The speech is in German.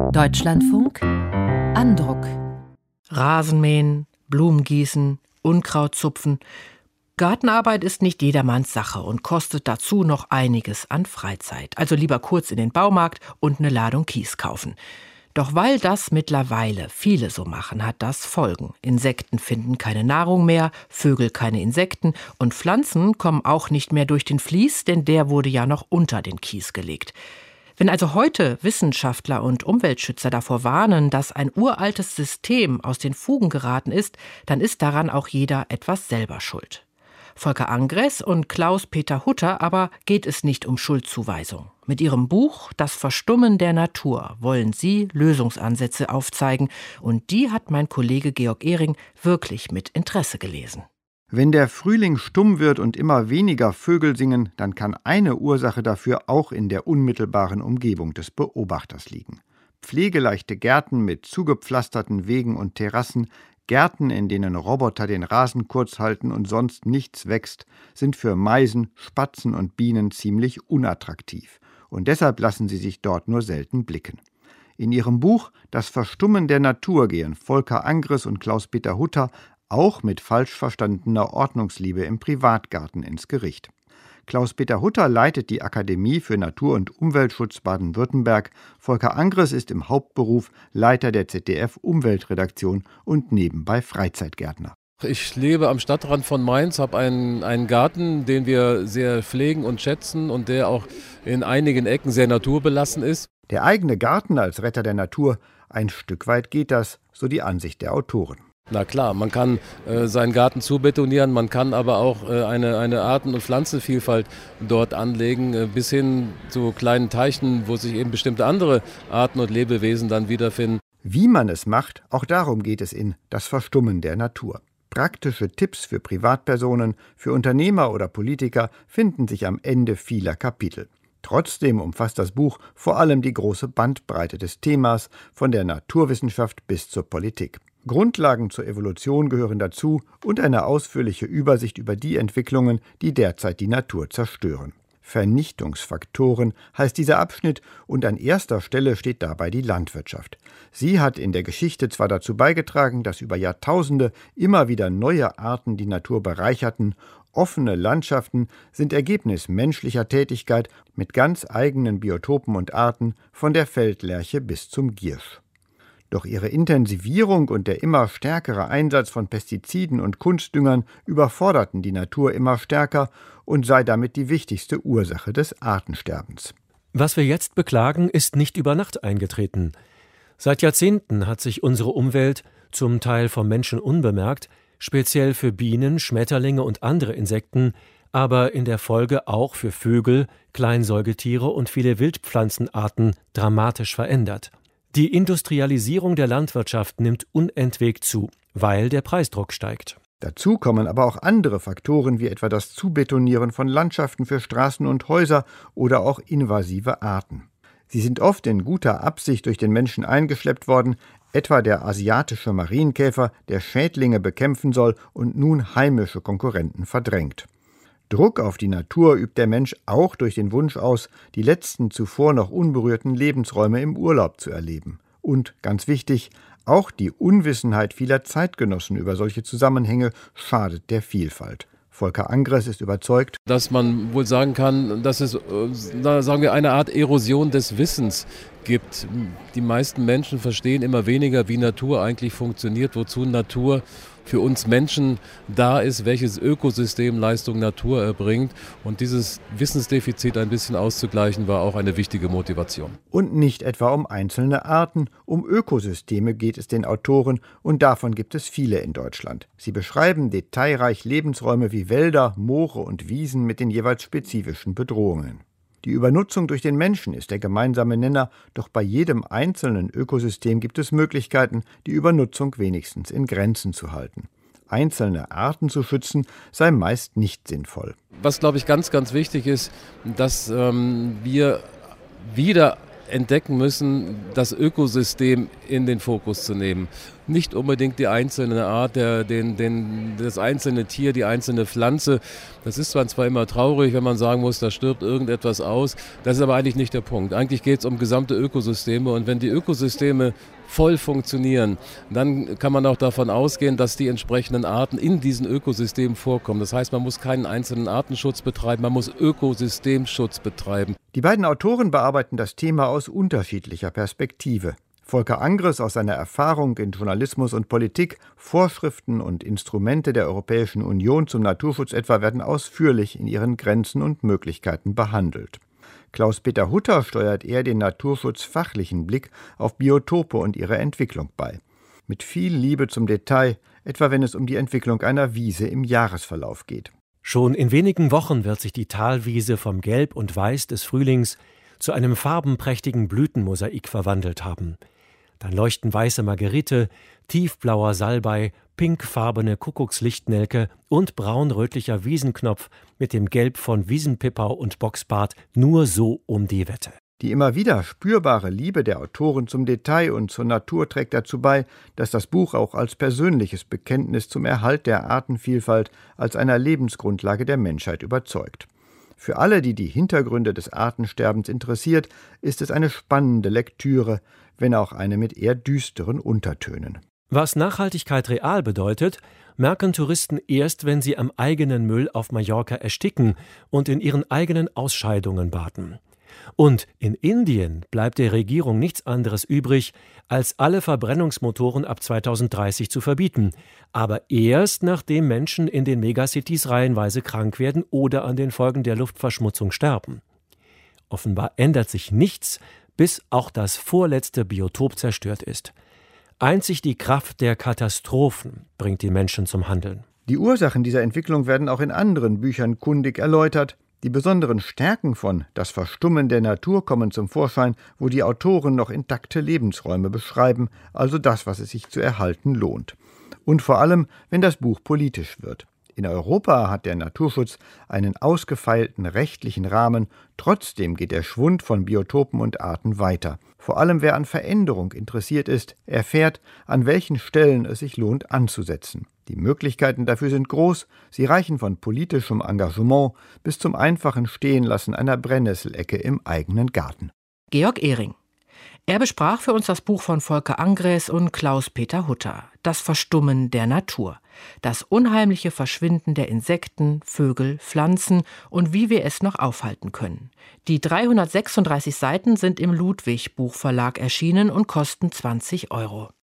Deutschlandfunk Andruck. Rasenmähen, Blumen gießen, Unkraut zupfen. Gartenarbeit ist nicht jedermanns Sache und kostet dazu noch einiges an Freizeit. Also lieber kurz in den Baumarkt und eine Ladung Kies kaufen. Doch weil das mittlerweile viele so machen, hat das Folgen. Insekten finden keine Nahrung mehr, Vögel keine Insekten und Pflanzen kommen auch nicht mehr durch den Vlies, denn der wurde ja noch unter den Kies gelegt. Wenn also heute Wissenschaftler und Umweltschützer davor warnen, dass ein uraltes System aus den Fugen geraten ist, dann ist daran auch jeder etwas selber schuld. Volker Angres und Klaus-Peter Hutter aber geht es nicht um Schuldzuweisung. Mit ihrem Buch »Das Verstummen der Natur« wollen sie Lösungsansätze aufzeigen. Und die hat mein Kollege Georg Ehring wirklich mit Interesse gelesen. Wenn der Frühling stumm wird und immer weniger Vögel singen, dann kann eine Ursache dafür auch in der unmittelbaren Umgebung des Beobachters liegen. Pflegeleichte Gärten mit zugepflasterten Wegen und Terrassen, Gärten, in denen Roboter den Rasen kurz halten und sonst nichts wächst, sind für Meisen, Spatzen und Bienen ziemlich unattraktiv. Und deshalb lassen sie sich dort nur selten blicken. In ihrem Buch »Das Verstummen der Natur« gehen Volker Angres und Klaus-Peter Hutter auch mit falsch verstandener Ordnungsliebe im Privatgarten ins Gericht. Klaus-Peter Hutter leitet die Akademie für Natur- und Umweltschutz Baden-Württemberg. Volker Angres ist im Hauptberuf Leiter der ZDF-Umweltredaktion und nebenbei Freizeitgärtner. Ich lebe am Stadtrand von Mainz, habe einen Garten, den wir sehr pflegen und schätzen und der auch in einigen Ecken sehr naturbelassen ist. Der eigene Garten als Retter der Natur, ein Stück weit geht das, so die Ansicht der Autoren. Na klar, man kann seinen Garten zubetonieren, man kann aber auch eine Arten- und Pflanzenvielfalt dort anlegen, bis hin zu kleinen Teichen, wo sich eben bestimmte andere Arten und Lebewesen dann wiederfinden. Wie man es macht, auch darum geht es in »Das Verstummen der Natur«. Praktische Tipps für Privatpersonen, für Unternehmer oder Politiker finden sich am Ende vieler Kapitel. Trotzdem umfasst das Buch vor allem die große Bandbreite des Themas, von der Naturwissenschaft bis zur Politik. Grundlagen zur Evolution gehören dazu und eine ausführliche Übersicht über die Entwicklungen, die derzeit die Natur zerstören. Vernichtungsfaktoren heißt dieser Abschnitt und an erster Stelle steht dabei die Landwirtschaft. Sie hat in der Geschichte zwar dazu beigetragen, dass über Jahrtausende immer wieder neue Arten die Natur bereicherten. Offene Landschaften sind Ergebnis menschlicher Tätigkeit mit ganz eigenen Biotopen und Arten, von der Feldlerche bis zum Giersch. Doch ihre Intensivierung und der immer stärkere Einsatz von Pestiziden und Kunstdüngern überforderten die Natur immer stärker und sei damit die wichtigste Ursache des Artensterbens. Was wir jetzt beklagen, ist nicht über Nacht eingetreten. Seit Jahrzehnten hat sich unsere Umwelt, zum Teil vom Menschen unbemerkt, speziell für Bienen, Schmetterlinge und andere Insekten, aber in der Folge auch für Vögel, Kleinsäugetiere und viele Wildpflanzenarten dramatisch verändert. Die Industrialisierung der Landwirtschaft nimmt unentwegt zu, weil der Preisdruck steigt. Dazu kommen aber auch andere Faktoren, wie etwa das Zubetonieren von Landschaften für Straßen und Häuser oder auch invasive Arten. Sie sind oft in guter Absicht durch den Menschen eingeschleppt worden, etwa der asiatische Marienkäfer, der Schädlinge bekämpfen soll und nun heimische Konkurrenten verdrängt. Druck auf die Natur übt der Mensch auch durch den Wunsch aus, die letzten zuvor noch unberührten Lebensräume im Urlaub zu erleben. Und, ganz wichtig, auch die Unwissenheit vieler Zeitgenossen über solche Zusammenhänge schadet der Vielfalt. Volker Angres ist überzeugt, dass man wohl sagen kann, dass es, sagen wir, eine Art Erosion des Wissens gibt. Die meisten Menschen verstehen immer weniger, wie Natur eigentlich funktioniert, wozu Natur für uns Menschen da ist, welches Ökosystemleistung Natur erbringt. Und dieses Wissensdefizit ein bisschen auszugleichen, war auch eine wichtige Motivation. Und nicht etwa um einzelne Arten, um Ökosysteme geht es den Autoren und davon gibt es viele in Deutschland. Sie beschreiben detailreich Lebensräume wie Wälder, Moore und Wiesen mit den jeweils spezifischen Bedrohungen. Die Übernutzung durch den Menschen ist der gemeinsame Nenner, doch bei jedem einzelnen Ökosystem gibt es Möglichkeiten, die Übernutzung wenigstens in Grenzen zu halten. Einzelne Arten zu schützen, sei meist nicht sinnvoll. Was, glaube ich, ganz, ganz wichtig ist, dass wir wieder entdecken müssen, das Ökosystem in den Fokus zu nehmen. nicht unbedingt die einzelne Art, das einzelne Tier, die einzelne Pflanze. Das ist zwar immer traurig, wenn man sagen muss, da stirbt irgendetwas aus. Das ist aber eigentlich nicht der Punkt. Eigentlich geht es um gesamte Ökosysteme. Und wenn die Ökosysteme voll funktionieren, dann kann man auch davon ausgehen, dass die entsprechenden Arten in diesen Ökosystemen vorkommen. Das heißt, man muss keinen einzelnen Artenschutz betreiben, man muss Ökosystemschutz betreiben. Die beiden Autoren bearbeiten das Thema aus unterschiedlicher Perspektive. Volker Angres aus seiner Erfahrung in Journalismus und Politik, Vorschriften und Instrumente der Europäischen Union zum Naturschutz etwa werden ausführlich in ihren Grenzen und Möglichkeiten behandelt. Klaus-Peter Hutter steuert eher den naturschutzfachlichen Blick auf Biotope und ihre Entwicklung bei. Mit viel Liebe zum Detail, etwa wenn es um die Entwicklung einer Wiese im Jahresverlauf geht. Schon in wenigen Wochen wird sich die Talwiese vom Gelb und Weiß des Frühlings zu einem farbenprächtigen Blütenmosaik verwandelt haben. Dann leuchten weiße Margerite, tiefblauer Salbei, pinkfarbene Kuckuckslichtnelke und braunrötlicher Wiesenknopf mit dem Gelb von Wiesenpipau und Boxbart nur so um die Wette. Die immer wieder spürbare Liebe der Autoren zum Detail und zur Natur trägt dazu bei, dass das Buch auch als persönliches Bekenntnis zum Erhalt der Artenvielfalt als einer Lebensgrundlage der Menschheit überzeugt. Für alle, die Hintergründe des Artensterbens interessiert, ist es eine spannende Lektüre, wenn auch eine mit eher düsteren Untertönen. Was Nachhaltigkeit real bedeutet, merken Touristen erst, wenn sie am eigenen Müll auf Mallorca ersticken und in ihren eigenen Ausscheidungen baden. Und in Indien bleibt der Regierung nichts anderes übrig, als alle Verbrennungsmotoren ab 2030 zu verbieten. Aber erst nachdem Menschen in den Megacities reihenweise krank werden oder an den Folgen der Luftverschmutzung sterben. Offenbar ändert sich nichts, bis auch das vorletzte Biotop zerstört ist. Einzig die Kraft der Katastrophen bringt die Menschen zum Handeln. Die Ursachen dieser Entwicklung werden auch in anderen Büchern kundig erläutert. Die besonderen Stärken von Das Verstummen der Natur kommen zum Vorschein, wo die Autoren noch intakte Lebensräume beschreiben, also das, was es sich zu erhalten lohnt. Und vor allem, wenn das Buch politisch wird. In Europa hat der Naturschutz einen ausgefeilten rechtlichen Rahmen, trotzdem geht der Schwund von Biotopen und Arten weiter. Vor allem wer an Veränderung interessiert ist, erfährt, an welchen Stellen es sich lohnt anzusetzen. Die Möglichkeiten dafür sind groß, sie reichen von politischem Engagement bis zum einfachen Stehenlassen einer Brennnesselecke im eigenen Garten. Georg Ehring. Er besprach für uns das Buch von Volker Angres und Klaus-Peter Hutter, Das Verstummen der Natur. Das unheimliche Verschwinden der Insekten, Vögel, Pflanzen und wie wir es noch aufhalten können. Die 336 Seiten sind im Ludwig Buchverlag erschienen und kosten 20 €.